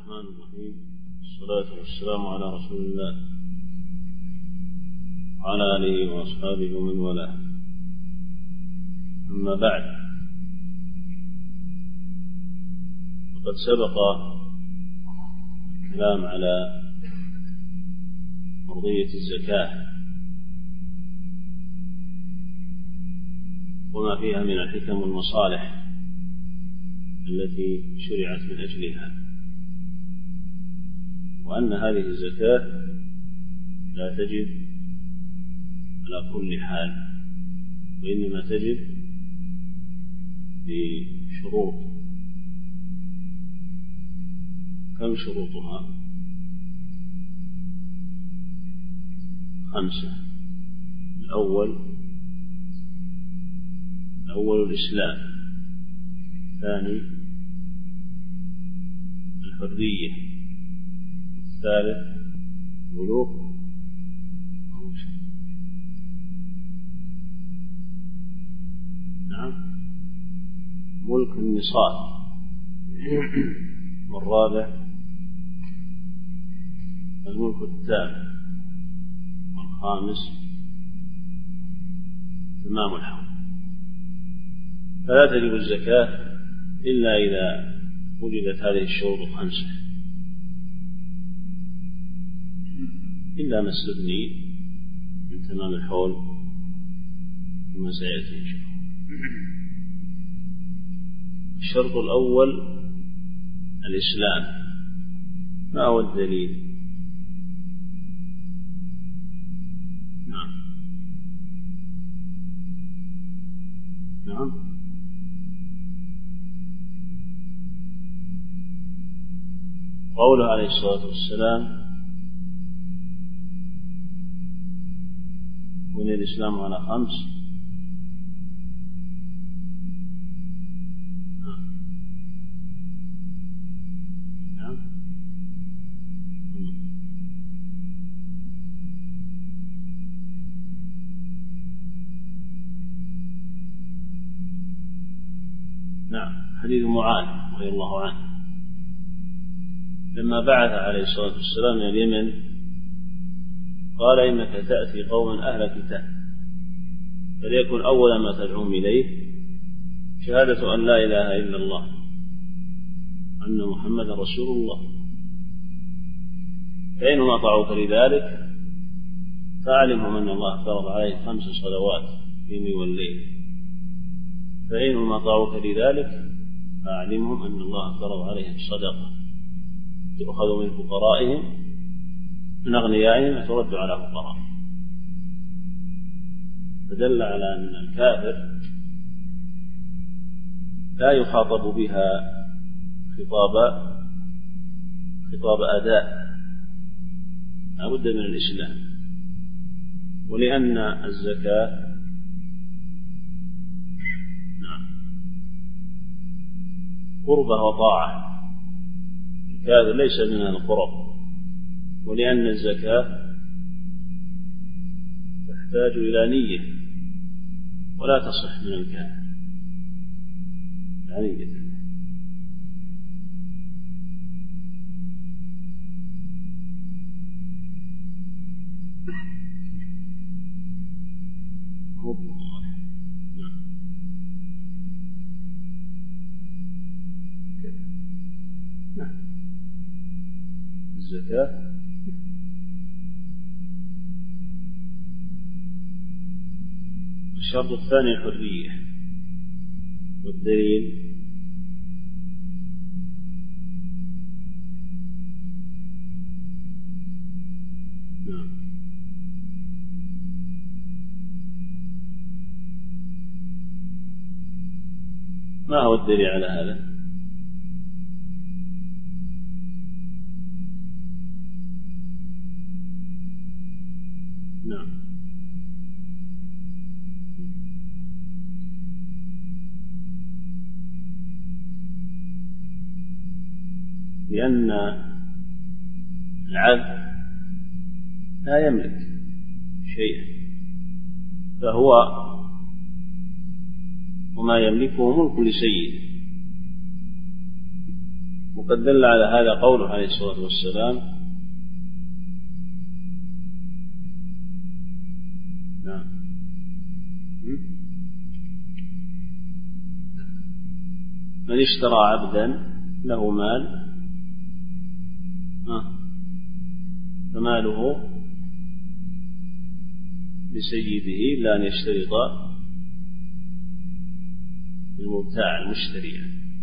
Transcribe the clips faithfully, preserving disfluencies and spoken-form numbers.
الرحمن الرحيم. الصلاة والسلام على رسول الله وعلى آله وأصحابه ومن والاه. أما بعد، فقد سبق الكلام على فرضية الزكاة وما فيها من الحكم والمصالح التي شرعت من أجلها، وأن هذه الزكاة لا تجب على كل حال، وإنما تجب بشروط. كم شروطها؟ خمسة. الأول الأول الإسلام، الثاني الحرية، الثالث بلوغ نعم ملك النصاب، والرابع الملك التام، والخامس تمام الحول. فلا تجب الزكاة إلا إذا وجدت هذه الشروط الخمسة، إلا ما استثني من تمام الحول كما سيأتي إن شاء الله. الشرط الأول الإسلام. ما هو الدليل؟ نعم نعم قوله عليه الصلاة والسلام: بني الإسلام على خمس. نعم نعم حديث معاذ رضي الله عنه لما بعث عليه الصلاة والسلام إلى اليمن قال: إنك تأتي قوما أهل كتاب، فليكن أول ما تدعوهم إليه شهادة أن لا إله إلا الله وأن محمدا رسول الله، فإنهم أطاعوك لذلك فأعلمهم أن الله فرض عليه خمس صلوات في اليوم والليل، فإنهم أطاعوك لذلك فأعلمهم أن الله فرض عليهم صدقة تؤخذ من فقرائهم من أغنيائهم وترد على فقرائهم. فدل على أن الكافر لا يخاطب بها خطاب خطاب أداء، لا بد من الإسلام. ولأن الزكاة نعم قربة وطاعة، الكافر ليس من القرب، ولأن الزكاة تحتاج إلى نية ولا تصح من الكافر لا نية. نعم الزكاة الشرط الثاني الحرية، والدليل نعم ما هو الدليل على هذا؟ نعم لأن العبد لا يملك شيئا، فهو وما يملكه ملك لسيده، وقد دل على هذا قوله عليه الصلاة والسلام: نعم من اشترى عبدا له مال فماله لسيده إلا أن يشترط المبتاع المشتري.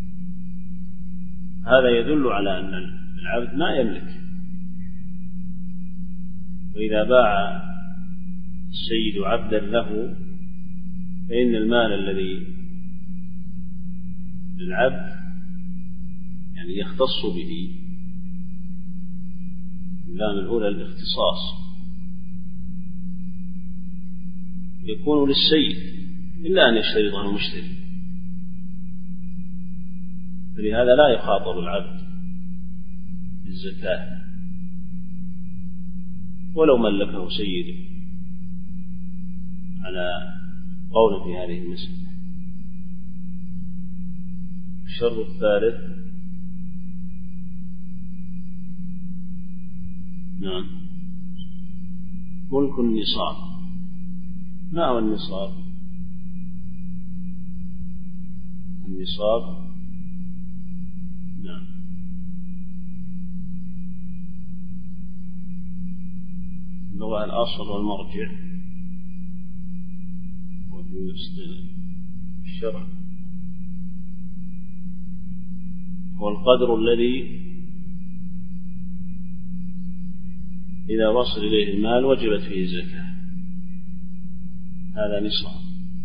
هذا يدل على أن العبد ما يملك، وإذا باع السيد عبدا له فإن المال الذي للعبد يعني يختص به، اللام الأولى الاختصاص، يكون للسيد إلا أن يشترطه المشتري، فلهذا لا يخاطب العبد بالزكاة ولو ملكه سيده على قول في هذه المسألة. الشرط الثالث نعم ملك النصاب. ما هو النصاب؟ النصاب نعم اللغة الأصل والمرجع وفي الشرع هو القدر الذي إذا وصل إليه المال وجبت فيه الزكاة، هذا نصاب.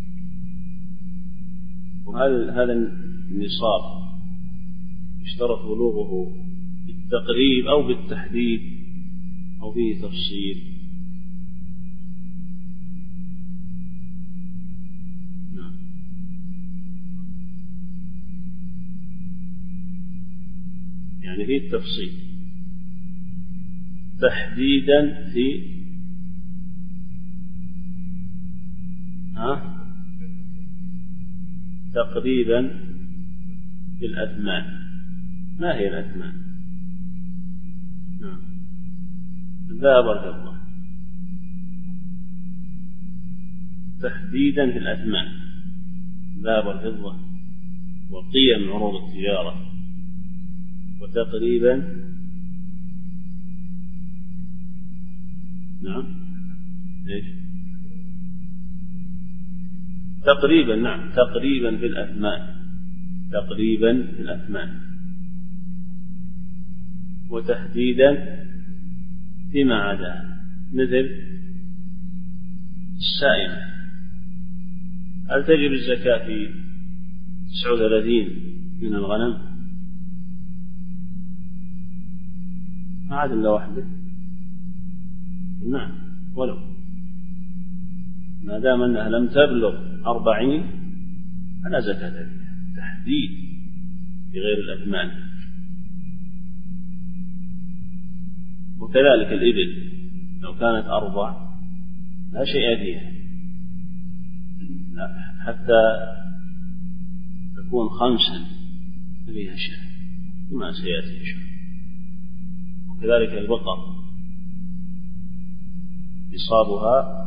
وهل هذا النصاب يشترط بلوغه بالتقريب أو بالتحديد أو فيه تفصيل؟ نعم يعني فيه التفصيل تحديدا في ها تقريبا في الأثمان. ما هي الأثمان؟ نعم الذهب والفضة، تحديدا في الأثمان، الذهب والفضة وقيم عروض التجارة، وتقريبا نعم إيش تقريبا نعم تقريبا في الأثمان، تقريبا في الأثمان، وتحديدا فيما عدا مثل السائمة. هل تجب الزكاة في تسعة وثلاثين من الغنم؟ ما عاد إلا واحدة. نعم ولو ما دام أنها لم تبلغ أربعين فلا زكاة فيها، تحديد في غير الأثمان. وكذلك الإبل لو كانت أربع لا شيء فيها، لا حتى تكون خمسا فيها شيء كما سيأتي إن شاء الله. وكذلك البقر نصابها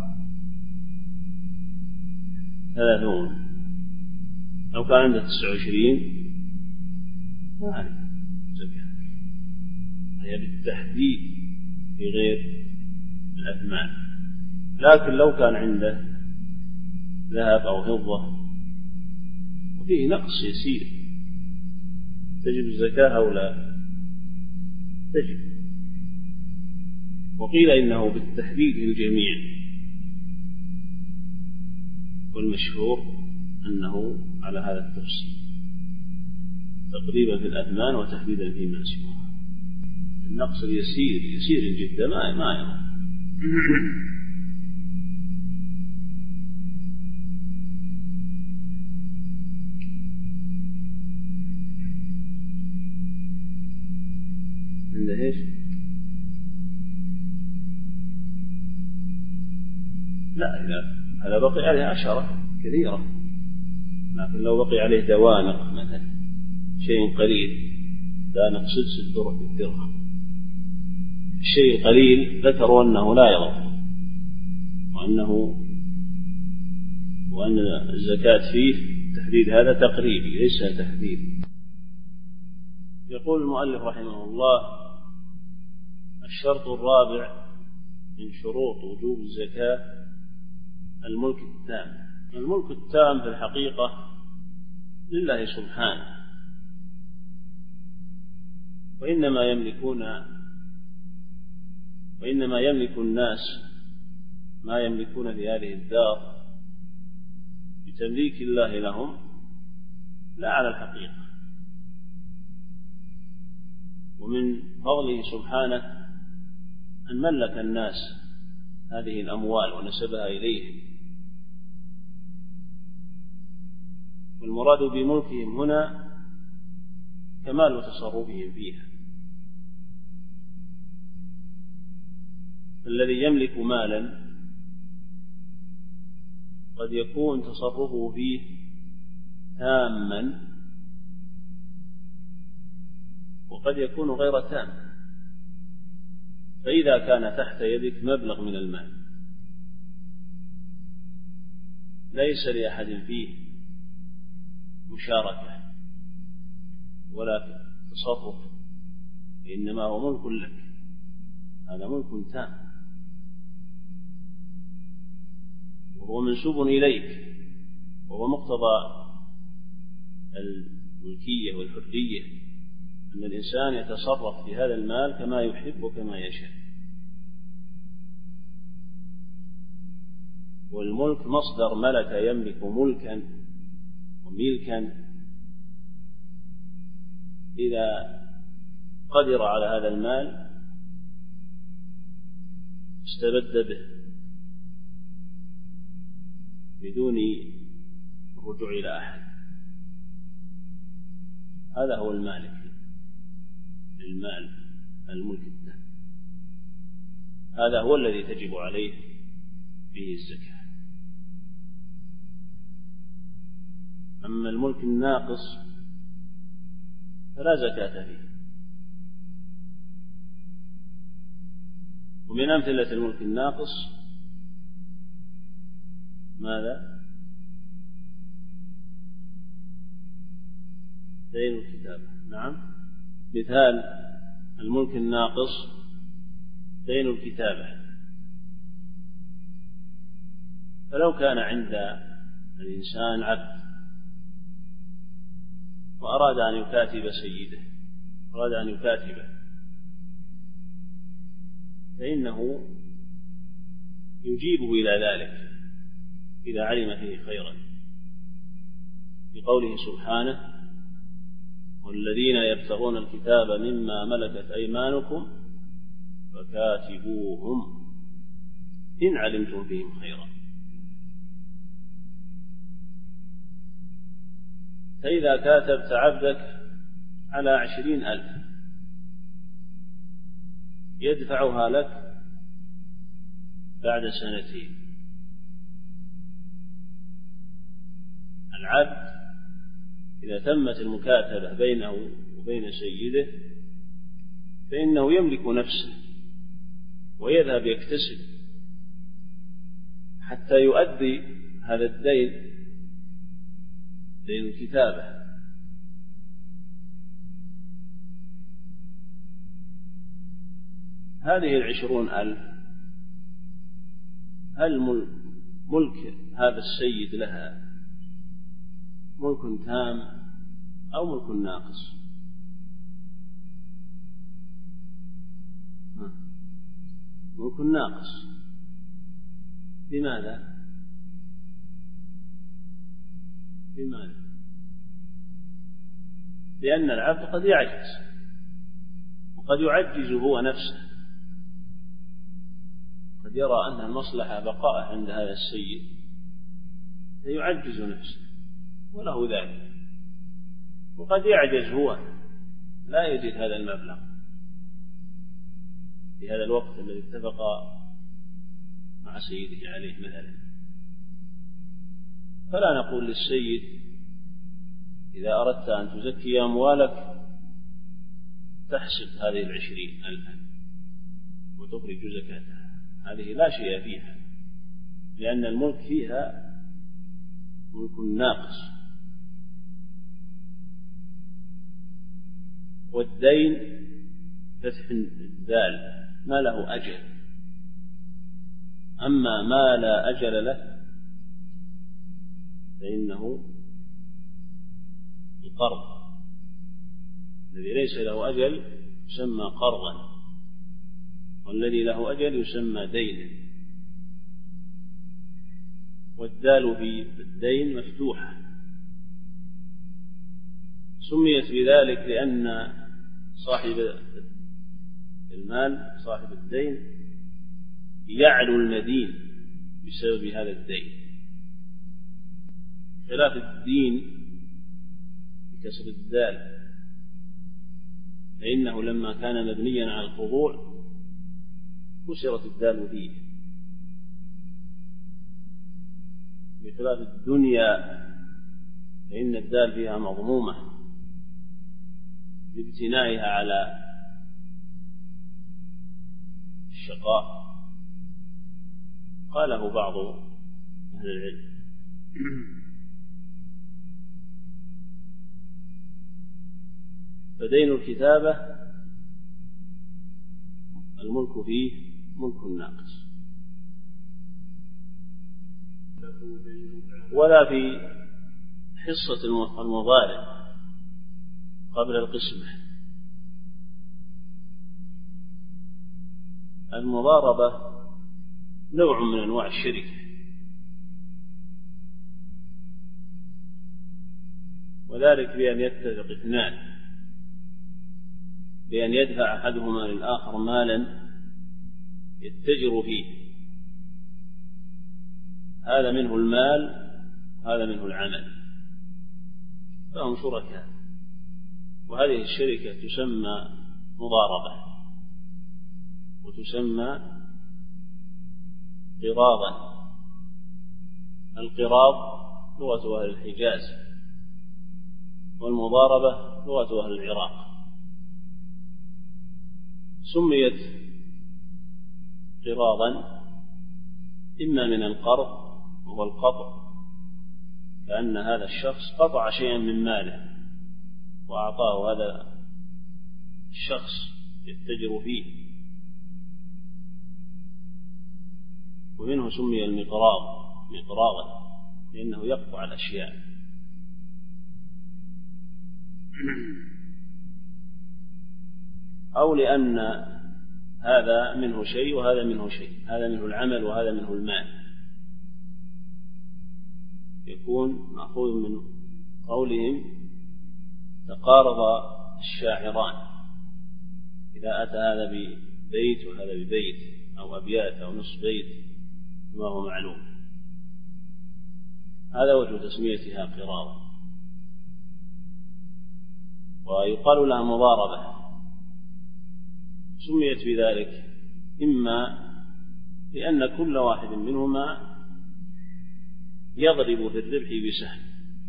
ثلاثون، لو كان عندها تسعة وعشرين ما عليه زكاة، هي بالتحديد في غير الأثمان. لكن لو كان عنده ذهب أو فضة وفيه نقص يسير تجب الزكاة أو لا؟ تجب. وقيل إنه بالتحديد للجميع، والمشهور أنه على هذا التفصيل تقريبا في الأثمان وتحديدا فيما سواه. النقص اليسير يسير جدا ما ما يرى. عنده ايش؟ لا إذا هذا بقي عليه عشرة كثيرة، لكن لو بقي عليه دوانق مثلا شيء قليل لا نقصد ست الدرهم. الشيء القليل ذكروا أنه لا يضر، وأنه وأن الزكاة فيه تحديد هذا تقريبي ليس تحديد. يقول المؤلف رحمه الله: الشرط الرابع من شروط وجوب الزكاة الملك التام. الملك التام في الحقيقة لله سبحانه، وإنما يملكون وإنما يملك الناس ما يملكون في هذه الدار بتمليك الله لهم لا على الحقيقة. ومن فضله سبحانه أن ملك الناس هذه الأموال ونسبها إليهم، والمراد بملكهم هنا كمال تصرفهم فيها. الذي يملك مالا قد يكون تصرفه فيه تاما وقد يكون غير تام. فإذا كان تحت يدك مبلغ من المال ليس لأحد فيه مشاركة ولا تصرف، إنما هو ملك لك، هذا ملك تام وهو منسوب إليك، وهو مقتضى الملكية والحرية أن الإنسان يتصرف في هذا المال كما يحب وكما يشاء. والملك مصدر ملك يملك ملكا وملكا، إذا قدر على هذا المال استبد به بدون الرجوع إلى أحد. هذا هو المالك للمال الملك التام، هذا هو الذي تجب عليه فيه الزكاة. أما الملك الناقص فلا زكاة فيه. ومن أمثلة الملك الناقص ماذا؟ دين الكتابة. نعم، مثال الملك الناقص دين الكتابة. فلو كان عند الإنسان عبد وأراد أن يكاتب سيده، أراد أن يكاتبه، فإنه يجيبه إلى ذلك إذا علم فيه خيرا، بقوله سبحانه: والذين يبتغون الكتاب مما ملكت أيمانكم فكاتبوهم إن علمتم فيهم خيرا. فإذا كاتبت عبدك على عشرين ألف يدفعها لك بعد سنتين، العبد إذا تمت المكاتبة بينه وبين سيده فإنه يملك نفسه ويذهب يكتسب حتى يؤدي هذا الدين، دين الكتابة. هذه العشرون ألف هل ملك هذا السيد لها ملك تام أو ملك ناقص؟ ملك ناقص. لماذا؟ لماذا؟ لأن العبد قد يعجز وقد يعجز هو نفسه، قد يرى أن المصلحة بقاء عند هذا السيد فيعجز نفسه وله ذلك، وقد يعجز هو لا يجد هذا المبلغ في هذا الوقت الذي اتفق مع سيده عليه مثلا. فلا نقول للسيد إذا أردت أن تزكي أموالك تحسب هذه العشرين ألفا وتخرج زكاتها، هذه لا شيء فيها، لأن الملك فيها ملك ناقص. والدين فتح الدال ما له أجل، أما ما لا أجل له فإنه القرض، الذي ليس له أجل يسمى قرضا، والذي له أجل يسمى دينا. والدال في الدين مفتوحة، سميت بذلك لأن صاحب المال صاحب الدين يعلو المدين بسبب هذا الدين، خلاف الدين بكسر الدال، فإنه لما كان مبنيا على الخضوع كسرت الدال فيه، بخلاف الدنيا فإن الدال فيها مضمومة بابتنائها على الشقاء، قاله بعض أهل العلم. فدين الكتابة الملك فيه ملك ناقص، ولا في حصة المضارب قبل القسمة. المضاربة نوع من أنواع الشركة، وذلك بأن يتفق اثنان بأن يدفع أحدهما للآخر مالا يتجر فيه، هذا منه المال هذا منه العمل، فهم شركاء، وهذه الشركة تسمى مضاربة وتسمى قراضا. القراض لغة أهل الحجاز، والمضاربة لغة أهل العراق. سميت قراضا إما من القرض وهو القطع، كأن هذا الشخص قطع شيئا من ماله وأعطاه هذا الشخص يتجر فيه، ومنه سمي المقراض مقراضا لأنه يقطع الأشياء. أو لأن هذا منه شيء وهذا منه شيء، هذا منه العمل وهذا منه المال، يكون مأخوذ من قولهم تقارض الشاعران، إذا أتى هذا ببيت وهذا ببيت أو أبيات أو نصف بيت ما هو معلوم، هذا وجه تسميتها قراضا. ويقال لها مضاربة، سميت بذلك إما لأن كل واحد منهما يضرب في الربح بسهم،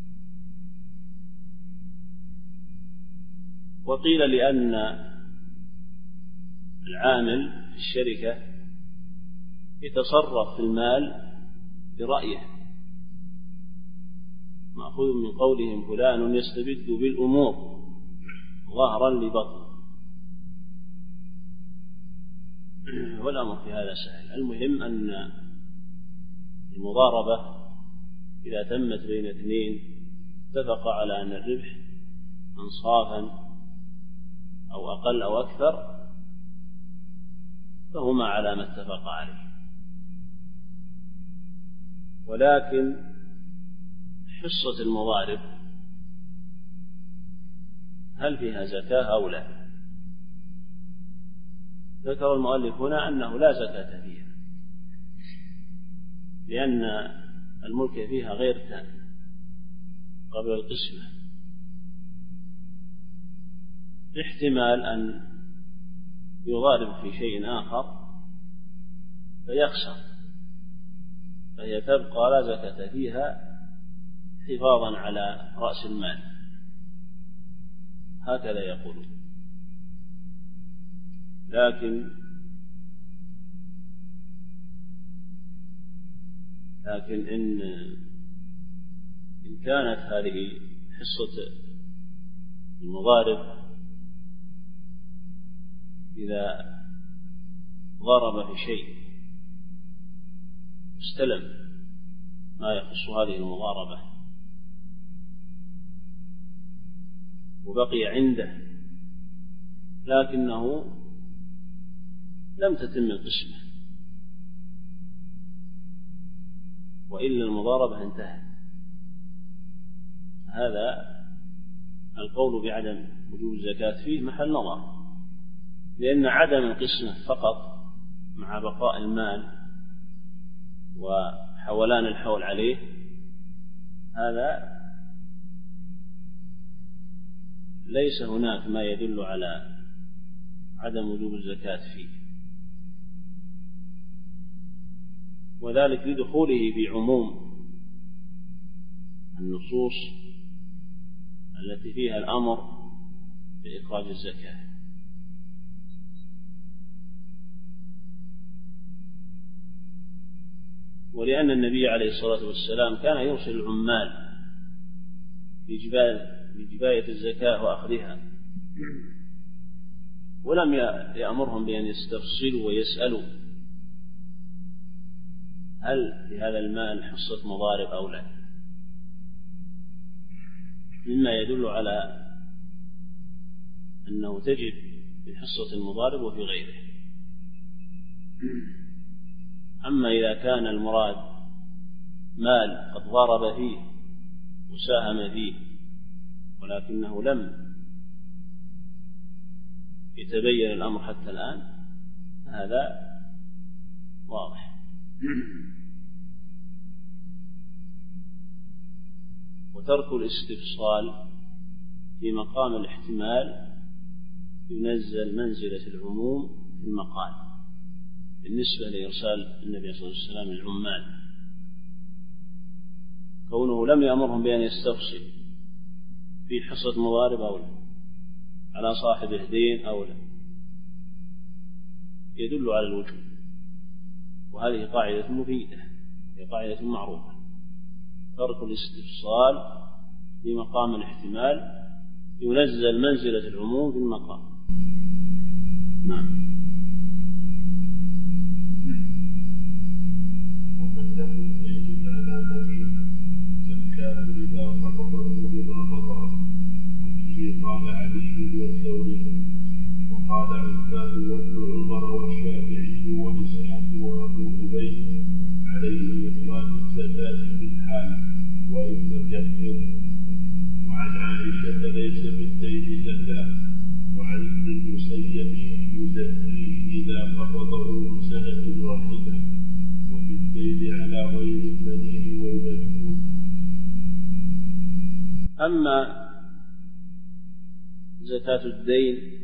وقيل لأن العامل في الشركة يتصرف في المال برأيه، مأخوذ من قولهم فلان يستبد بالأمور ظهرا لبطن، والأمر في هذا سهل. المهم أن المضاربة إذا تمت بين اثنين اتفق على أن الربح أنصافا أو أقل أو أكثر فهما على ما اتفق عليه. ولكن حصة المضارب هل فيها زكاة أو لا؟ ذكر المؤلف هنا أنه لا زكاة فيها، لأن الملك فيها غير تام قبل القسمة، احتمال أن يضارب في شيء آخر فيخسر، فهي تبقى لا زكاة فيها حفاظا على رأس المال، هكذا يقولون. لكن لكن إن إن كانت هذه حصة المضارب إذا ضرب في شيء استلم ما يخص هذه المضاربة وبقي عنده لكنه لم تتم القسمة وإلا المضاربة انتهت، هذا القول بعدم وجوب الزكاة فيه محل نظر، لأن عدم القسمة فقط مع بقاء المال وحولان الحول عليه هذا ليس هناك ما يدل على عدم وجوب الزكاة فيه، وذلك لدخوله بعموم النصوص التي فيها الأمر بإخراج الزكاة. ولأن النبي عليه الصلاة والسلام كان يرسل العمال لجباية الزكاة وأخذها، ولم يأمرهم بأن يستفصلوا ويسألوا هل لهذا المال حصة مضارب أو لا، مما يدل على أنه تجب في حصة المضارب وفي غيره. أما إذا كان المراد مال قد ضارب فيه وساهم فيه ولكنه لم يتبين الأمر حتى الآن هذا واضح. وترك الاستفصال في مقام الاحتمال ينزل منزلة العموم في المقال بالنسبة لإرسال النبي صلى الله عليه وسلم العمال، كونه لم يأمرهم بأن يستفصل في حصة مضارب أو لا على صاحبه دين أو لا يدل على الوجوب، وهذه قاعدة مفيدة، هي قاعدة معروفة، ترك الاستفصال في مقام الاحتمال ينزل منزلة العموم في المقام. نعم. ومن له الزيت على مدينة زكاه إذا قبضه بما مضى، وفيه قال علي والثوري وقال عثمان وابن عمر والشافعي وإسحاق وأبو عبيد عليه إخراج الزكاة في الحال وإن لم يحفظ. وعن عائشة ليس بالدين زكاة، وعن ابن المسيب يزكيه إذا قبضه سنة واحدة، وفي الدين على غير المدين والمجهول. أما زكاة الدين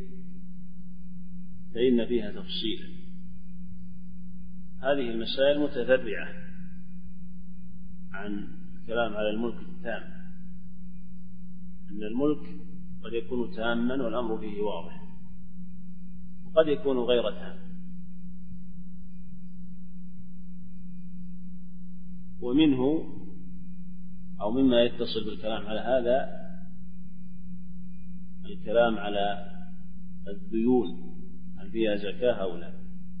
فإن فيها تفصيلا، هذه المسائل متفرعة عن الكلام على الملك التام، أن الملك قد يكون تاما والأمر فيه واضح، وقد يكون غير تام. ومنه أو مما يتصل بالكلام على هذا الكلام على الديون هل فيها زكاة أو لا.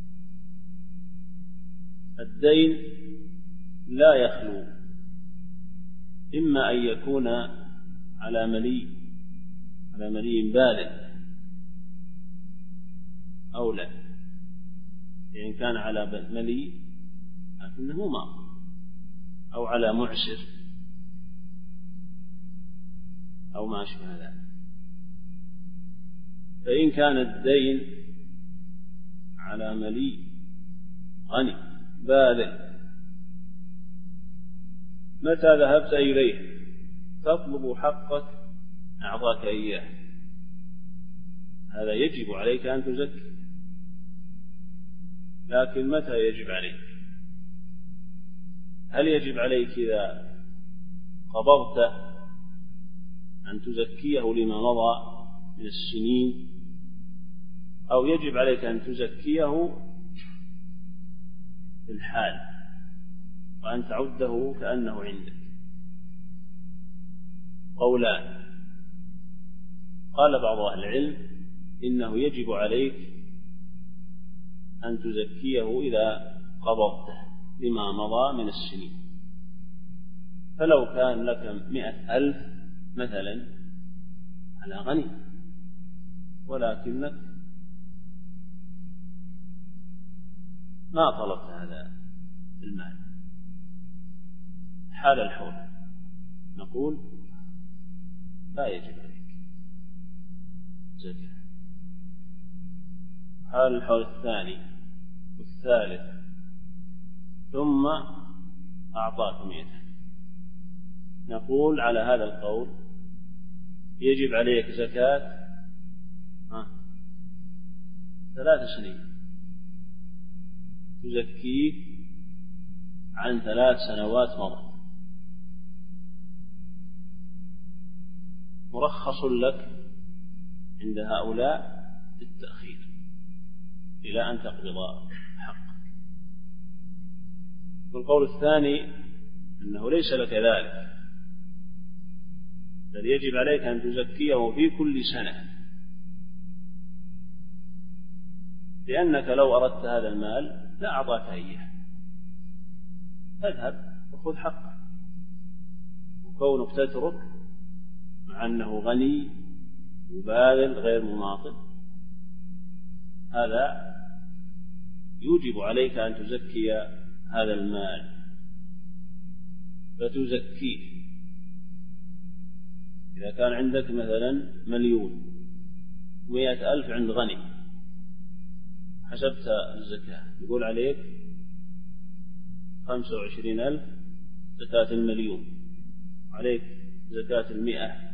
الدين لا يخلو إما أن يكون على ملي على ملي بالغ أو لا، يعني كان على ملي لكنه ما أو على معسر أو ما أشبه ذلك. فإن كان الدين على ملي غني بالغ متى ذهبت إليه تطلب حقك أعطاك إياه، هذا يجب عليك أن تزكي. لكن متى يجب عليك؟ هل يجب عليك إذا قبضت أن تزكيه لما مضى من السنين، أو يجب عليك أن تزكيه في الحال وأن تعده كأنه عندك. قولان. قال بعض أهل العلم إنه يجب عليك أن تزكيه إذا قبضته لما مضى من السنين، فلو كان لك مئة ألف مثلا على غني ولكنك ما طلبت هذا المال حال الحول، نقول لا يجب عليك زكاة. حال الحول الثاني والثالث ثم أعطاك مئة، نقول على هذا القول يجب عليك زكاة ثلاث سنين، تزكيه عن ثلاث سنوات مضت. مرخص لك عند هؤلاء بالتأخير إلى أن تقبض حقك. والقول الثاني أنه ليس لك ذلك، بل يجب عليك أن تزكيه في كل سنة، لأنك لو أردت هذا المال لا أعطاك إياه، اذهب وخذ حقك. وكونك تترك مع أنه غني وباذل غير مماطل، هذا يوجب عليك أن تزكي هذا المال، فتزكيه. إذا كان عندك مثلا مليون مئة ألف عند غني، حسبت الزكاة يقول عليك خمسة وعشرين ألف زكاة المليون، عليك زكاة المئة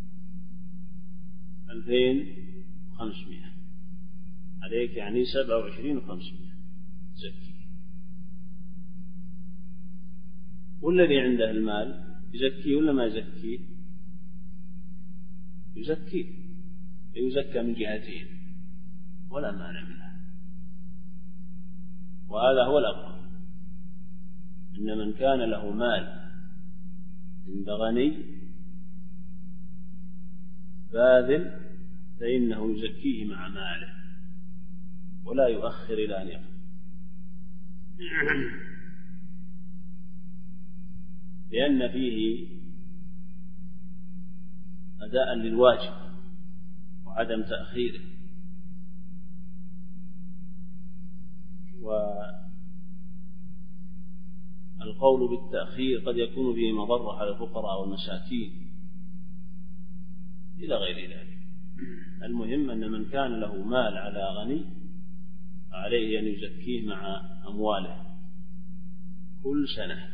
ألفين خمسمائة، عليك يعني سبعة وعشرين وخمسمائة زكي. والذي عنده المال يزكيه ولا ما يزكيه؟ يزكيه، يزكى من جهتين ولا مانع منها. وهذا هو الأفضل، إن من كان له مال عند غني باذل فإنه يزكيه مع ماله ولا يؤخر إلى أن يقضي، لأن فيه أداء للواجب وعدم تأخيره. والقول بالتأخير قد يكون فيه مضرة على الفقراء والمساكين إلى غير ذلك. المهم أن من كان له مال على غني عليه أن يزكيه مع أمواله كل سنة،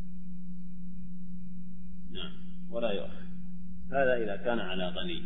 نعم، ولا يؤخر. هذا إذا كان على غني،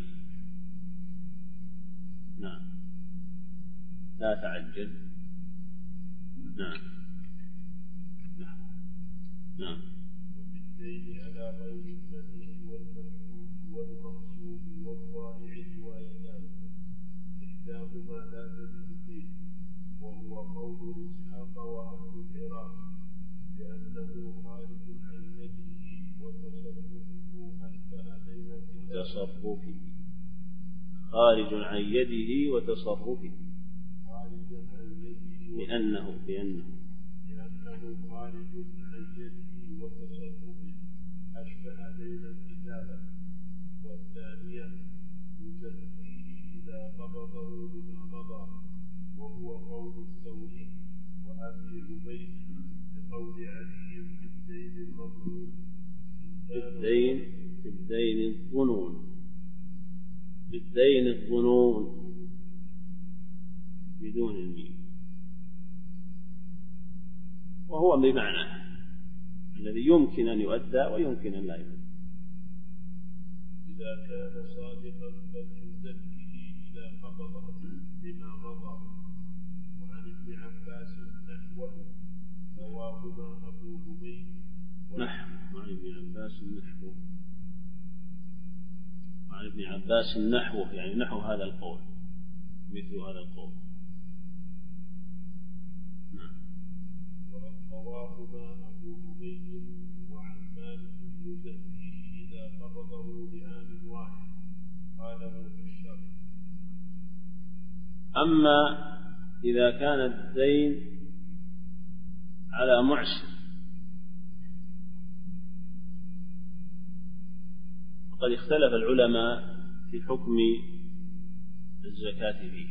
نعم، لا تعجل. نعم نعم نعم. وبالدين على غير المدين والمشهود والمقصود والضائع روايتان، إحداهما لا تجد فيه، وهو قول إسحاق وأهل العراق، لأنه خارج عن يده وتصرفه أشبه دين تصرفه خارج عن يده وتصرفه خارج عن يده لأنه لأنه لأنه خارج عن يده وتصرفه أشبه دين الكتابة. والثانية يزكيه إذا قبضه بما مضى، وهو قول الثوري وأبي عبيد بقول علي في الدين المظلوم بالدين بالدين الظنون بالدين الظنون بدون الميم، وهو بمعنى الذي يمكن أن يؤدى ويمكن أن لا يؤدى. إذا كان صادقا فليزكيه إذا قبضه بما مضى. وعن ابن عباس نحوه رواهما أبو عبيد نحو عن ابن عباس نحوه وعن ابن عباس نحوه يعني نحو هذا القول، مثل هذا القول. ورواه أبو أبي وعن مالك يزكيه إذا قبضه لعام واحد قاله في الشرع. أما إذا كان الدين على معسر فقد اختلف العلماء في حكم الزكاة فيه،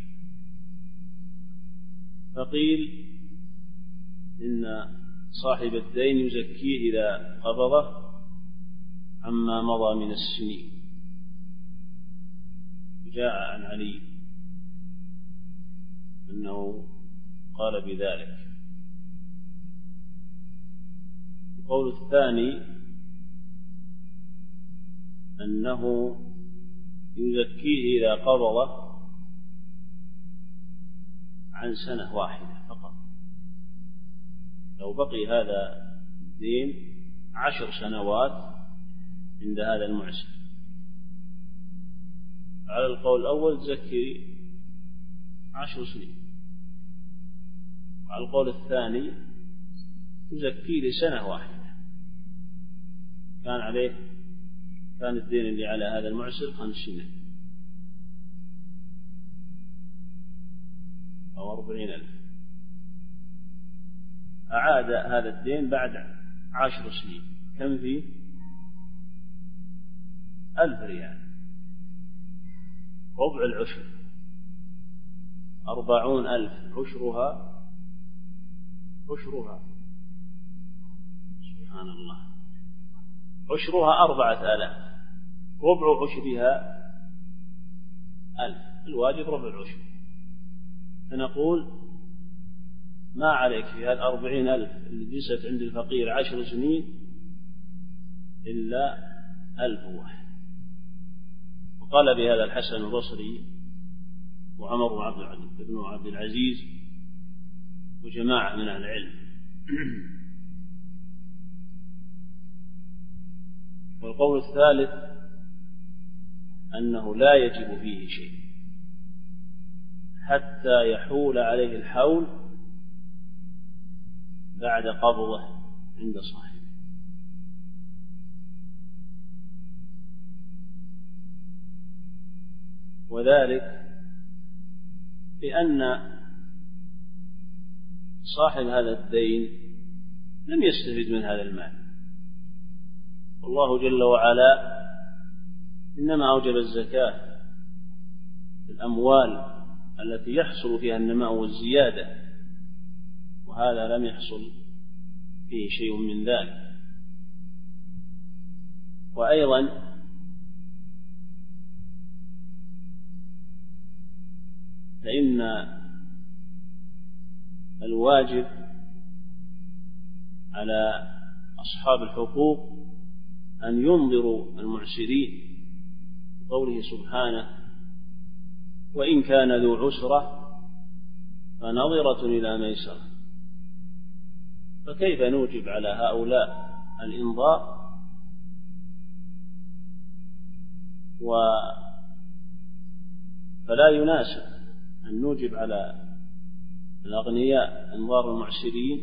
فقيل إن صاحب الدين يزكيه إذا قبضه عما مضى من السنين. جاء عن علي أنه قال بذلك. القول الثاني أنه يزكيه إذا قبضه عن سنة واحدة فقط. لو بقي هذا الدين عشر سنوات عند هذا المعسر، على القول الأول تزكي عشر سنين، وعلى القول الثاني تزكي لسنة واحدة. كان عليه كان الدين اللي على هذا المعسر خمسين أو أربعين ألف، أعاد هذا الدين بعد عشر سنين، كم فيه؟ ألف ريال، ربع العشر، أربعون ألف عشرها عشرها سبحان الله عشرها أربعة آلاف، ربع عشرها ألف، الواجب ربع العشر. فنقول ما عليك في هذا الأربعين ألف اللي جلست عند الفقير عشر سنين إلا ألف واحد. وقال بهذا الحسن البصري وعمر بن عبد العزيز وجماعة من أهل العلم. والقول الثالث أنه لا يجب فيه شيء حتى يحول عليه الحول بعد قبضه عند صاحبه. وذلك لأن صاحب هذا الدين لم يستفد من هذا المال، والله جل وعلا إنما أوجب الزكاة في الأموال التي يحصل فيها النماء والزيادة، وهذا لم يحصل فيه شيء من ذلك. وأيضا فإن الواجب على أصحاب الحقوق أن ينظروا المعسرين، قوله سبحانه: وإن كان ذو عسرة فنظرة إلى ميسرة. فكيف نوجب على هؤلاء الإنظار و فلا يناسب أن نوجب على الأغنياء إنظار المعسرين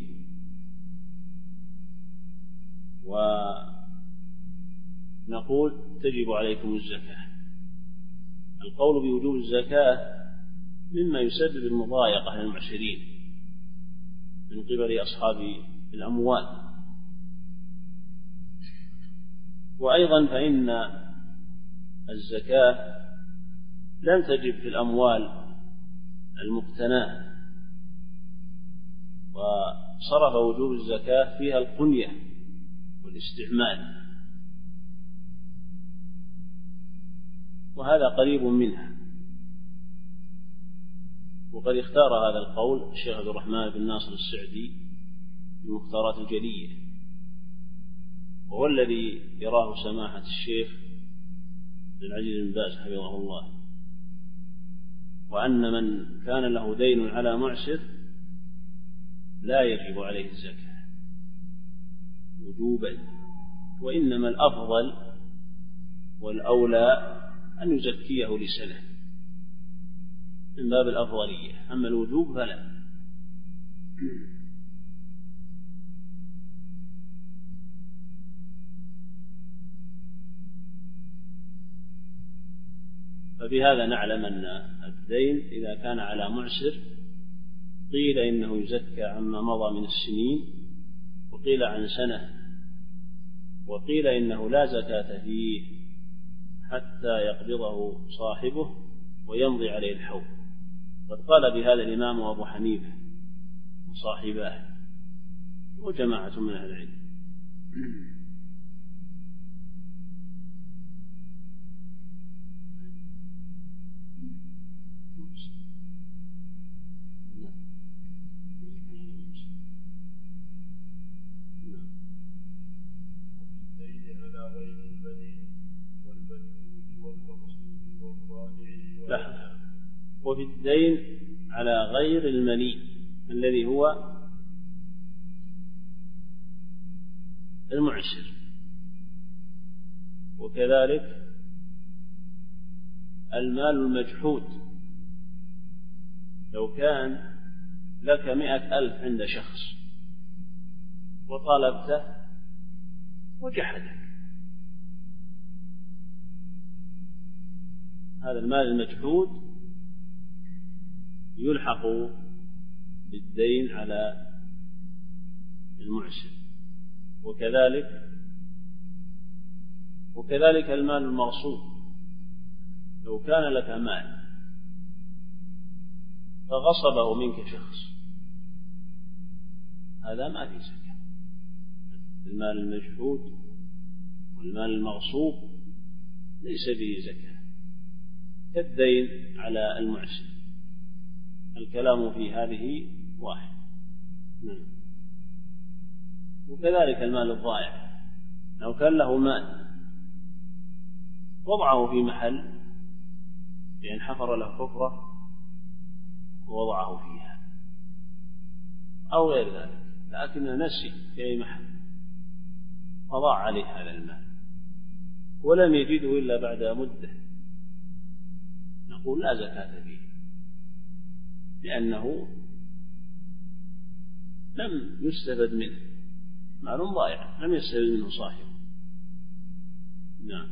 ونقول تجب عليكم الزكاة. القول بوجوب الزكاة مما يسبب المضايقة للمعسرين من قبل أصحاب الأموال. وأيضا فإن الزكاة لم تجب في الأموال المقتناة، وصرف وجوب الزكاة فيها القنية والاستعمال، وهذا قريب منها. وقد اختار هذا القول الشيخ عبد الرحمن بن ناصر السعدي في المختارات الجلية، وهو الذي يراه سماحة الشيخ بن العزيز بن باز حفظه الله، وأن من كان له دين على معسر لا يجب عليه الزكاة وجوبا، وإنما الأفضل والأولى أن يزكيه لسنة، من باب الأفضلية، أما الوجوب فلا. فبهذا نعلم أن الدين إذا كان على معسر قيل إنه يزكى عما مضى من السنين، وقيل عن سنة، وقيل إنه لا زكاة فيه حتى يقبضه صاحبه ويمضي عليه الحول. قد قال بهذا الإمام أبو حنيفة وصاحباه وجماعة من أهل العلم. وفي الدين على غير الملي الذي هو المعسر، وكذلك المال المجحود. لو كان لك مئة ألف عند شخص وطالبته وجحدك، هذا المال المجحود يلحق بالدين على المعسر. وكذلك وكذلك المال المغصوب، لو كان لك مال فغصبه منك شخص، هذا ما في زكاة. المال المجحود والمال المغصوب ليس به زكاة، كالدين على المعسر. الكلام في هذه واحد. نعم. وكذلك المال الضائع، لو كان له مال وضعه في محل لأن حفر له حفرة ووضعه فيها أو غير ذلك، لكنه نسي في أي محل فضاع عليه هذا المال ولم يجده إلا بعد مدة، نقول لا زكاة فيه، لأنه لم يستفد منه، مال ضائع لم يستفد منه صاحبه. نعم.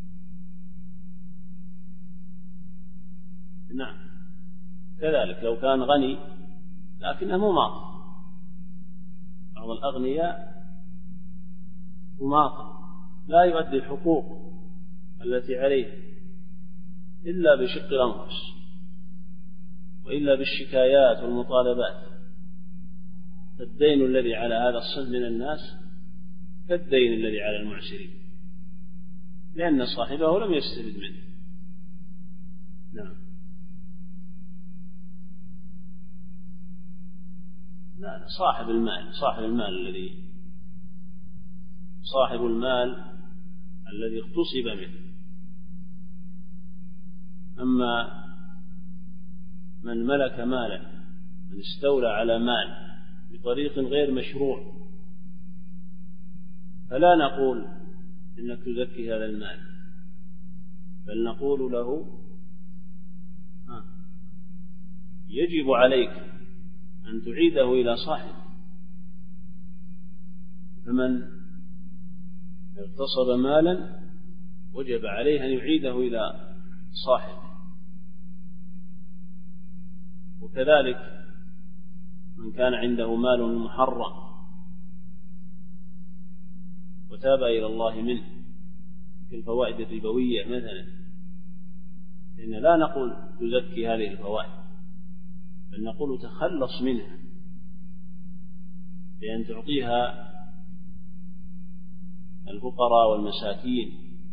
نعم. كذلك لو كان غني لكنه مماطل، بعض الأغنياء مماطل لا يؤدي الحقوق التي عليه إلا بشق الأنفس وإلا بالشكايات والمطالبات. الدين الذي على هذا الصنف من الناس كالدين الذي على المعسرين، لأن صاحبه لم يستفد منه. نعم. لا، صاحب المال صاحب المال الذي صاحب المال الذي اغتصب منه. أما من ملك مالا، من استولى على مال بطريق غير مشروع، فلا نقول إنك تزكي هذا المال، بل نقول له يجب عليك أن تعيده إلى صاحبه. فمن اغتصب مالا وجب عليه أن يعيده إلى صاحبه. وكذلك من كان عنده مال محرم وتاب إلى الله منه كالفوائد الربوية مثلا، لأن لا نقول تزكي هذه الفوائد، بل نقول تخلص منها بأن تعطيها الفقراء والمساكين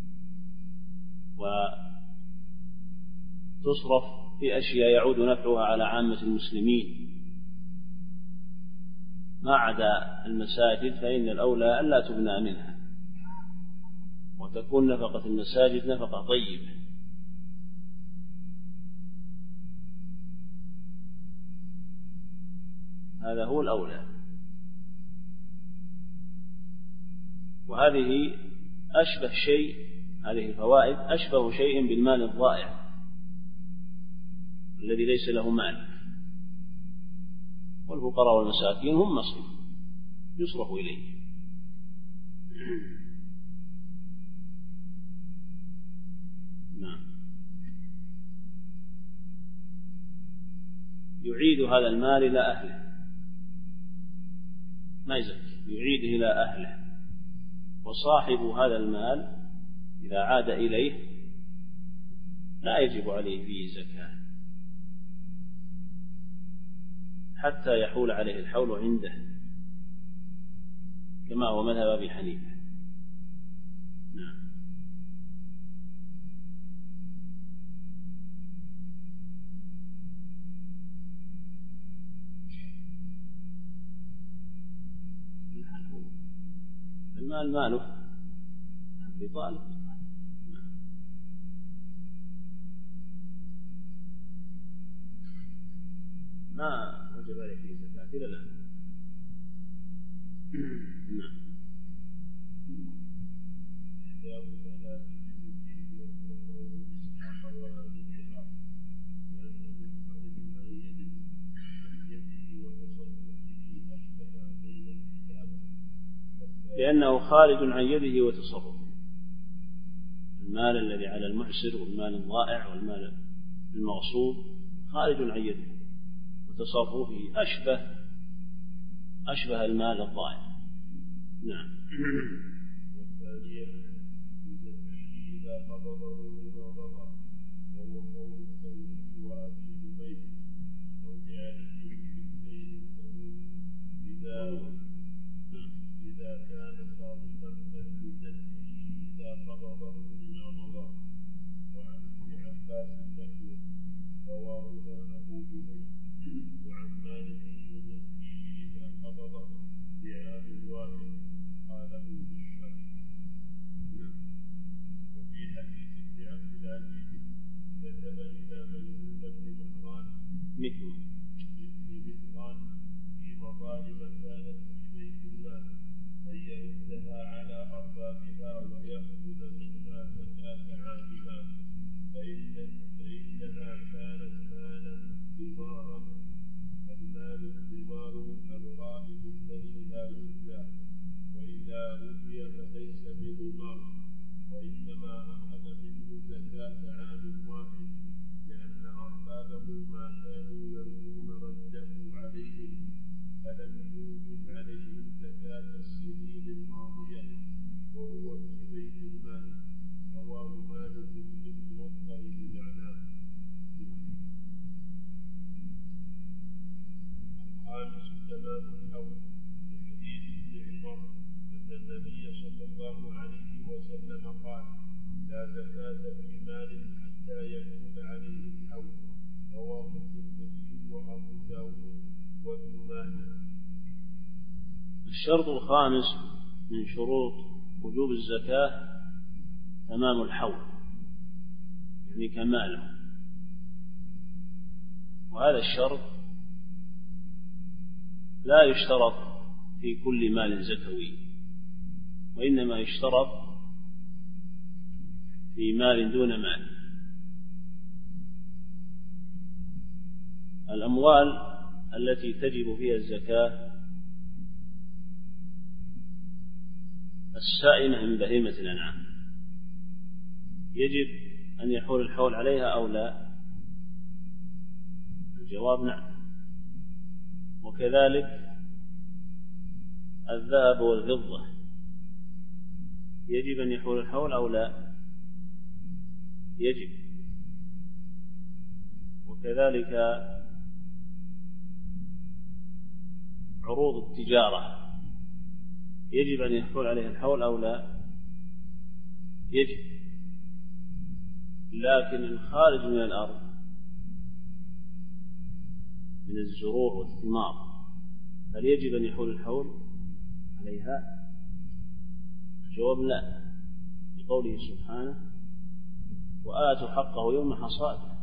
وتصرف في أشياء يعود نفعها على عامة المسلمين، ما عدا المساجد فإن الأولى ألا تبنى منها، وتكون نفقة المساجد نفقة طيبة. هذا هو الأولى. وهذه أشبه شيء، هذه الفوائد أشبه شيء بالمال الضائع. الذي ليس له مال، والفقراء والمساكين هم مصرف يصرف إليه. نعم. يعيد هذا المال إلى أهله، ما يزكي، يعيده إلى أهله، وصاحب هذا المال إذا عاد إليه لا يجب عليه فيه زكاة حتى يحول عليه الحول عنده، كما هو مذهب أبي حنيفة. نعم. المال ماله بطالب، ما وجب عليه فيه زكاة إلا لا. نعم. لأنه خارج عن يده وتصرفه. المال الذي على المعسر والمال الضائع والمال المغصوب خارج عن يده وتصرفه أشبه أشبه المال الضائع. نعم. والثانية يزكيه إذا قبضه بما مضى، وهو قول الثوري وأبي زبير قول علي باثنين إذا إذا كان صادقا فليزكيه إذا قبضه بما مضى. وعن ابن عباس له رواه أبو زبير. وعن مالك يزكيه إذا قبضه بعام واحد قاله بالشرع. وفي حديث ابن عبد العزيز كتب إلى ميمون بن مهران مثل ابن مهران في مظالم كانت في بيت الله أن يردها على أربابها ويأخذ منها زكاة عامها، فإن فإنها كانت مالا ثمارا. المال الثمار الغائب الذي لا يبلى، وإذا رمي فليس بثمار، وإنما أخذ منه زكاة عام واحد، لأن أربابه ما كانوا يرجون رده عليهم، فلم يوجب عليهم زكاة السنين الماضية، وهو في بيت المال. رواه مالك في الموطأ بمعناه. الخامس تمام الحول، لحديث ابن عمر أن النبي صلى الله عليه وسلم قال: لا زكاة في مال حتى يكون عليه الحول. رواه الترمذي وأبو داود وابن ماجه. الشرط الخامس من شروط وجوب الزكاة تمام الحول، يعني كماله. وهذا الشرط لا يشترط في كل مال زكوي، وإنما يشترط في مال دون مال. الأموال التي تجب فيها الزكاة السائمة من بهيمة الأنعام يجب أن يحول الحول عليها أو لا؟ الجواب نعم. وكذلك الذهب والفضة يجب أن يحول الحول أو لا؟ يجب. وكذلك عروض التجارة يجب أن يحول عليها الحول أو لا؟ يجب. لكن الخارج من الأرض من الزروع والثمار هل يجب أن يحول الحول عليها؟ الجواب لا، بقوله سبحانه: وآتوا حقه يوم حصاده.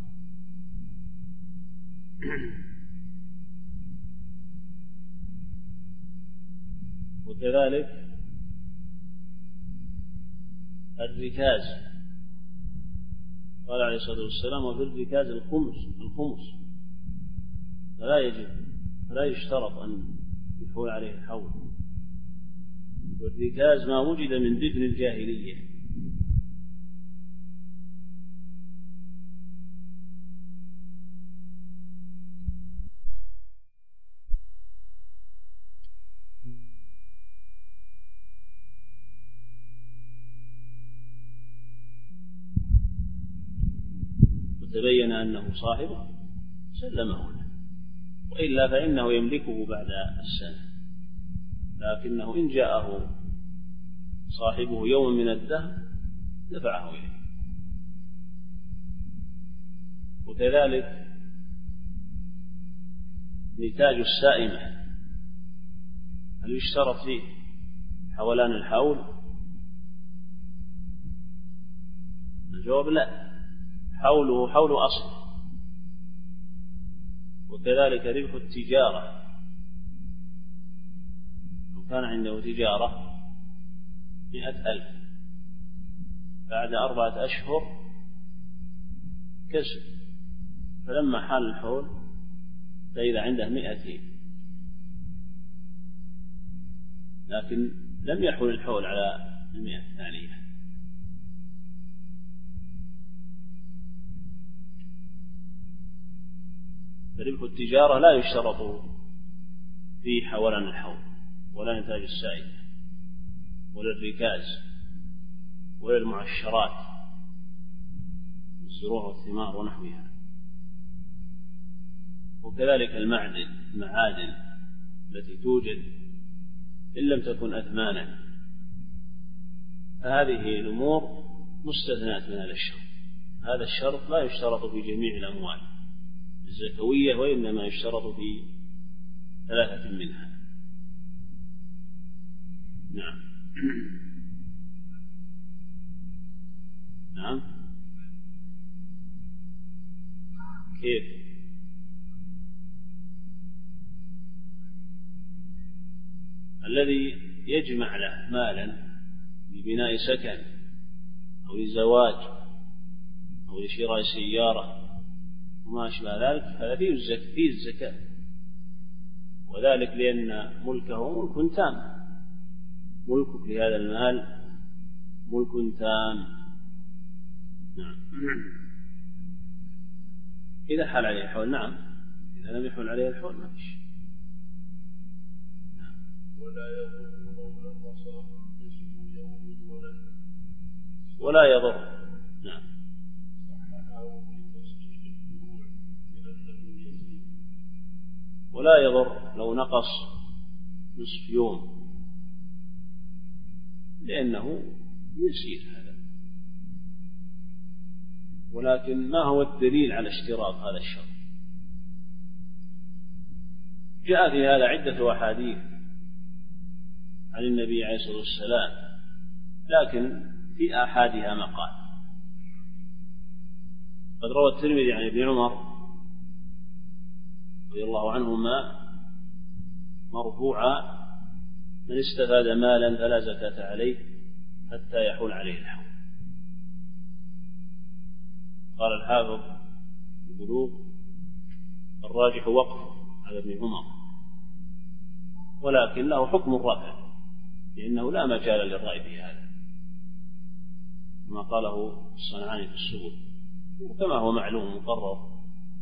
وكذلك الركاز قال عليه الصلاة والسلام وفي الركاز الخمس الخمس فلا يجب فلا يشترط أن يحول عليه الحول. والركاز ما وجد من دفن الجاهلية، وتبين أنه صاحبه سلمه له، وإلا فإنه يملكه بعد السنة، لكنه إن جاءه صاحبه يوم من الدهر دفعه إليه. وكذلك نتاج السائمة هل يشترط فيه حولان الحول؟ الجواب لا، حوله حول أصل. وكذلك ربح التجارة، لو كان عنده تجارة مئة ألف بعد أربعة أشهر كسب، فلما حال الحول فإذا عنده مئتين، لكن لم يحول الحول على المئة الثانية. فربح التجارة لا يشترط في حولان الحول ولا نتاج السائل ولا الركاز ولا المعشرات الزروع والثمار ونحوها. وكذلك المعدن المعادن التي توجد إن لم تكن أثمانا، فهذه الأمور مستثنات من هذا الشرط. هذا الشرط لا يشترط في جميع الأموال الزكوية، وإنما يشترط في ثلاثة منها. نعم. نعم. كيف؟ الذي يجمع له مالا لبناء سكن أو لزواج أو لشراء سيارة وما أشبه ذلك، هذا فيه الزكاة، وذلك لأن ملكه ملك تام. ملكك لهذا المال ملك تام. نعم. إذا حال عليه الحول نعم، إذا لم يحول عليه الحول ما فيش. نعم. ولا يضر قول البصر نصف يوم ولا ولا يضر. نعم. صححه في تصحيح الفروع لأنه يزيد. ولا يضر لو نقص نصف يوم لأنه يسير هذا، ولكن ما هو الدليل على اشتراط هذا الشرط؟ جاء في هذا عدة أحاديث عن النبي عليه الصلاة والسلام، لكن في أحادها مقال. قد روى الترمذي عن ابن عمر رضي الله عنهما مرفوعا: من استفاد مالا فلا زكاة عليه حتى يحول عليه الحول. قال الحافظ البلوغ: الراجح وقف على ابن عمر، ولكن له حكم الرفع لأنه لا مجال للرأي في هذا، كما قاله الصنعاني في السبل، وكما هو معلوم مقرر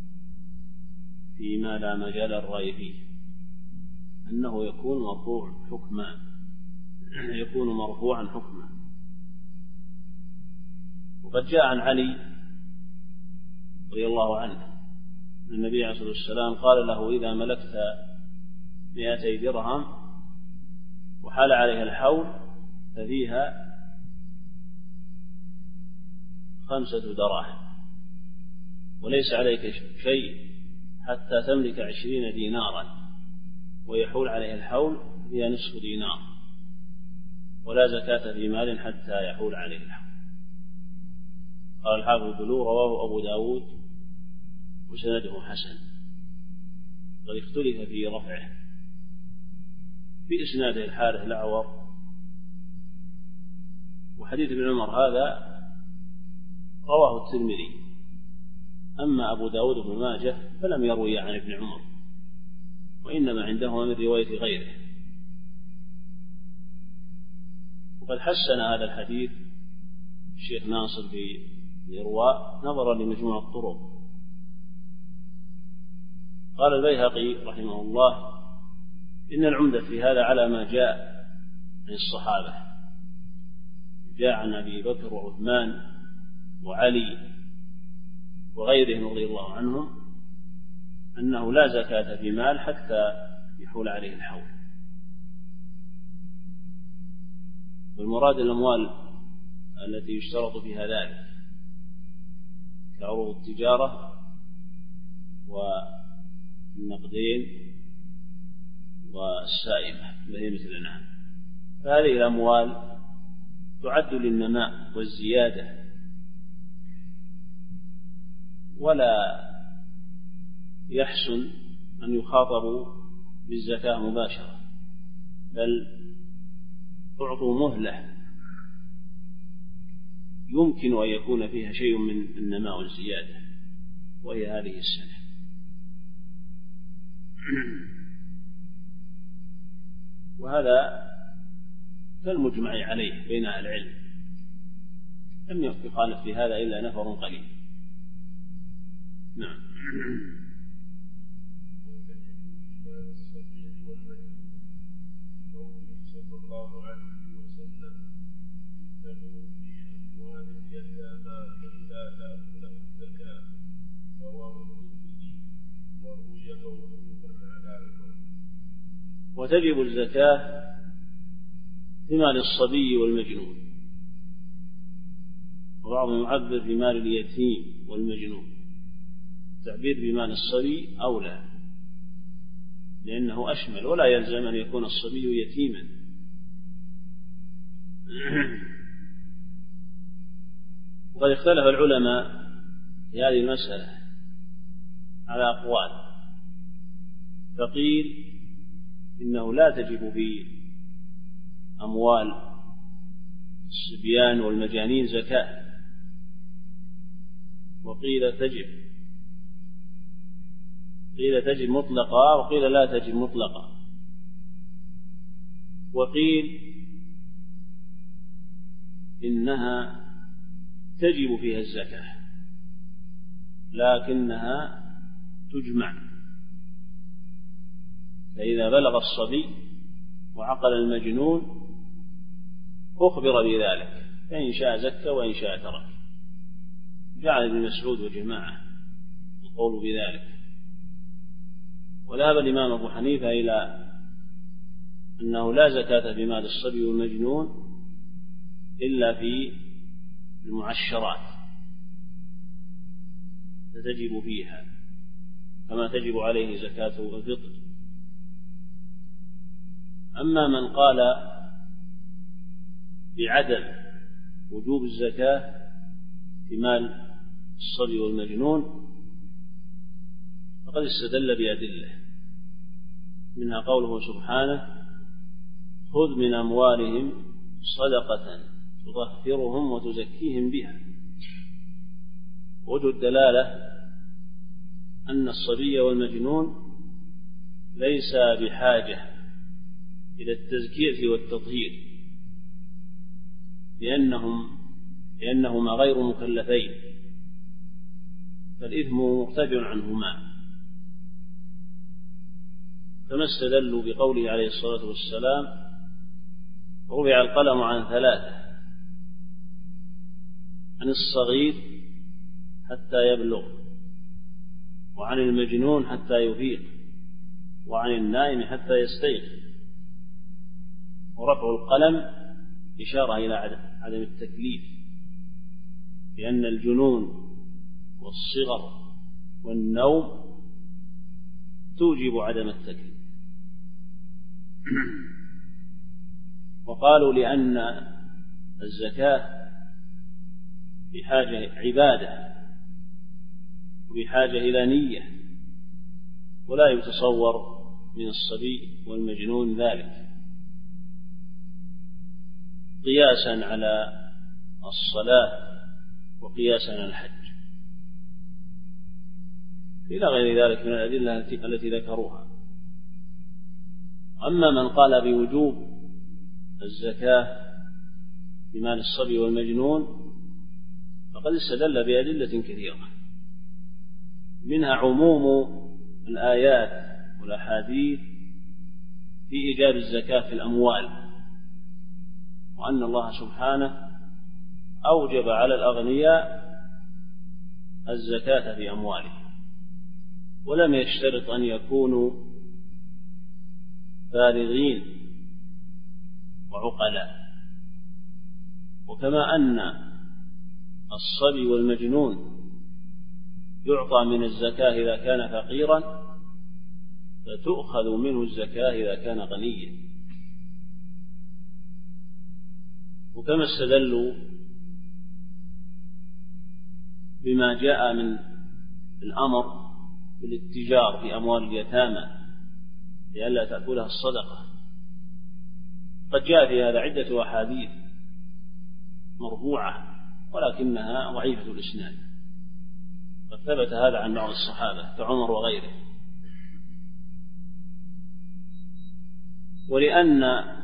فيما لا مجال للرأي فيه أنه يكون مرفوع حكما، يكون مرفوعا حكما. وقد جاء عن علي رضي الله عنه النبي عليه الصلاة والسلام قال له: إذا ملكت مئتي درهم وحال عليها الحول ففيها خمسة دراهم، وليس عليك شيء حتى تملك عشرين دينارا ويحول عليه الحول فيها نصف دينار، ولا زكاة في مال حتى يحول عليه الحول. قال الحافظ البلوغ: رواه أبو داود وسنده حسن، قد اختلف في رفعه، في إسناده الحارث الأعور. وحديث ابن عمر هذا رواه الترمذي. أما أبو داود بن ماجه فلم يروي عن ابن عمر، وإنما عنده من رواية غيره. وقد حسن هذا الحديث الشيخ ناصر في الإرواء نظرا لمجموع الطرق. قال البيهقي رحمه الله: إن العمدة في هذا على ما جاء عن الصحابة، جاء عن أبي بكر وعثمان وعلي وغيرهم رضي الله عنهم أنه لا زكاة في مال حتى يحول عليه الحول. والمراد الأموال التي يشترط فيها ذلك كعروض التجارة والنقدين والسائمة التي مثل الأنعام، فهذه الأموال تعد للنماء والزيادة، ولا يحسن أن يخاطبوا بالزكاة مباشرة، بل تعطوا مهلة يمكن أن يكون فيها شيء من النماء والزيادة، وهي هذه السنة. وهذا كالمجمع عليه بين أهل العلم، لم يخالف في هذا إلا نفر قليل. نعم. وتجب الزكاة في مال الصبي والمجنون، وبعضهم يعبر في مال اليتيم والمجنون. التعبير بمال الصبي أولى لأنه أشمل، ولا يلزم أن يكون الصبي يتيما. وقد اختلف العلماء في هذه المسألة على أقوال، فقيل إنه لا تجب في أموال الصبيان والمجانين زكاة، وقيل تجب، قيل تجب مطلقا وقيل لا تجب مطلقا، وقيل إنها تجب فيها الزكاة لكنها تجمع، فإذا بلغ الصبي وعقل المجنون أخبر بذلك، فإن شاء زكى وإن شاء ترك. جعل ابن مسعود وجماعة القول بذلك. وذهب الإمام أبو حنيفة إلى أنه لا زكاة في مال الصبي والمجنون إلا في المعشرات، فتجب فيها كما تجب عليه زكاة الفطر. أما من قال بعدم وجوب الزكاة في مال الصبي والمجنون فقد استدل بأدلة، منها قوله سبحانه: خذ من أموالهم صدقة تطهرهم وتزكيهم بها. وجه الدلالة أن الصبي والمجنون ليس بحاجة إلى التزكية والتطهير، لأنهم لأنهما غير مكلفين، فالإثم مرتفع عنهما، كما استدلوا بقوله عليه الصلاة والسلام: رفع القلم عن ثلاثة، عن الصغير حتى يبلغ، وعن المجنون حتى يفيق، وعن النائم حتى يستيقظ. ورفع القلم إشارة إلى عدم التكليف، لأن الجنون والصغر والنوم توجب عدم التكليف. وقالوا لأن الزكاة بحاجة عبادة وبحاجة إلى نية، ولا يتصور من الصبي والمجنون ذلك، قياسا على الصلاة وقياسا على الحج، إلى غير ذلك من الأدلة التي ذكروها. أما من قال بوجوب الزكاة في مال الصبي والمجنون فقد استدل بأدلة كثيرة، منها عموم الآيات والأحاديث في إيجاب الزكاة في الأموال، وأن الله سبحانه أوجب على الأغنياء الزكاة في أموالهم، ولم يشترط أن يكونوا بالغين وعقلاء. وكما أن الصبي والمجنون يعطى من الزكاة إذا كان فقيرا، فتؤخذ منه الزكاة إذا كان غنيا. وكما استدلوا بما جاء من الأمر بالاتجار في أموال اليتامى لئلا تأكلها الصدقة، قد جاء في هذا عدة أحاديث مرفوعة ولكنها ضعيفة الإسناد، قد ثبت هذا عن بعض الصحابة كعمر وغيره. ولأن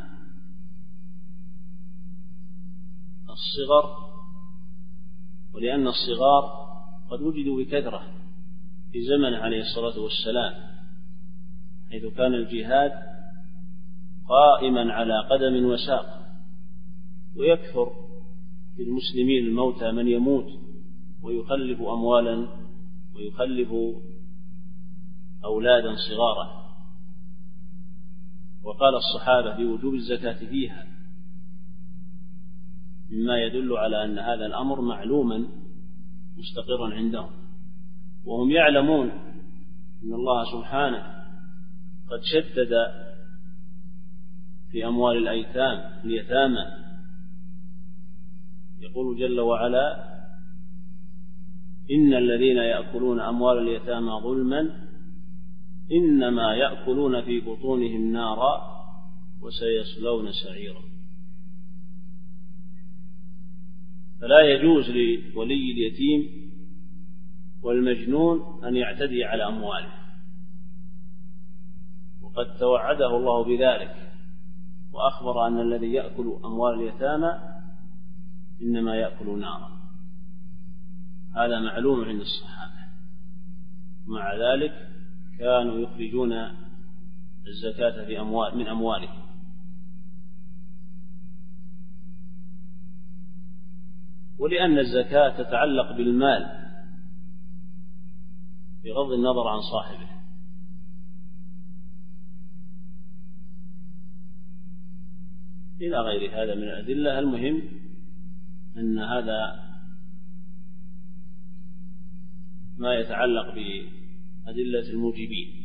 الصغر ولأن الصغار قد وجدوا بكثرة في زمن عليه الصلاة والسلام، حيث كان الجهاد قائما على قدم وساق، ويكثر في المسلمين الموتى من يموت ويخلف أموالا ويخلف أولادا صغارا. وقال الصحابة بوجوب الزكاة فيها، مما يدل على أن هذا الأمر معلوما مستقرا عندهم، وهم يعلمون أن الله سبحانه قد شدد في أموال الأيتام اليتامى، يقول جل وعلا: إن الذين يأكلون أموال اليتامى ظلما إنما يأكلون في بطونهم نارا وسيصلون سعيرا. فلا يجوز لولي اليتيم والمجنون أن يعتدي على أمواله، وقد توعده الله بذلك وأخبر أن الذي يأكل أموال اليتامى إنما يأكل نارا. هذا معلوم عند الصحابة، ومع ذلك كانوا يخرجون الزكاة في أموال من أموالهم. ولأن الزكاة تتعلق بالمال بغض النظر عن صاحبه، إلى غير هذا من الأدلة. المهم أن هذا ما يتعلق بأدلة الموجبين.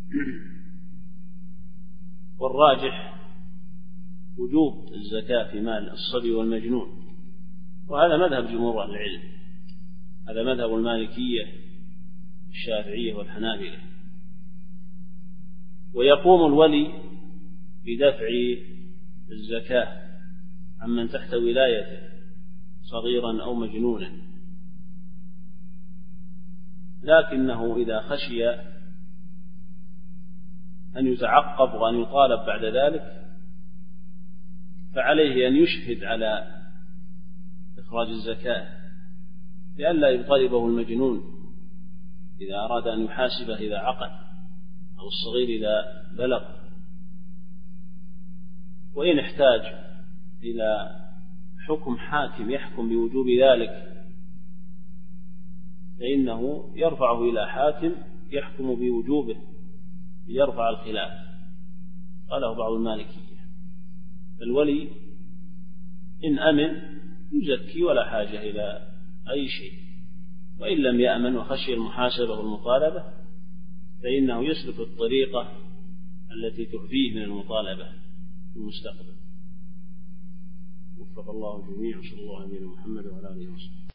والراجح وجوب الزكاة في مال الصبي والمجنون، وهذا مذهب جمهور أهل العلم، هذا مذهب المالكية الشافعية والحنابلة. ويقوم الولي بدفع الزكاة عمن تحت ولايته صغيرا أو مجنونا، لكنه إذا خشي أن يتعقب وأن يطالب بعد ذلك فعليه أن يشهد على إخراج الزكاة لئلا يطالبه المجنون إذا أراد أن يحاسبه إذا عقل، أو الصغير إذا بلغ. وإن احتاج إلى حكم حاكم يحكم بوجوب ذلك فإنه يرفعه إلى حاكم يحكم بوجوبه ليرفع الخلاف، قاله بعض المالكية. فالولي إن أمن يزكي ولا حاجة إلى أي شيء، وإن لم يأمن وخشي المحاسبة والمطالبة فإنه يسلك الطريقة التي تحفيه من المطالبة في المستقبل. وفق الله الجميع، صلى الله عليه وسلم محمد وعلى آله وصحبه.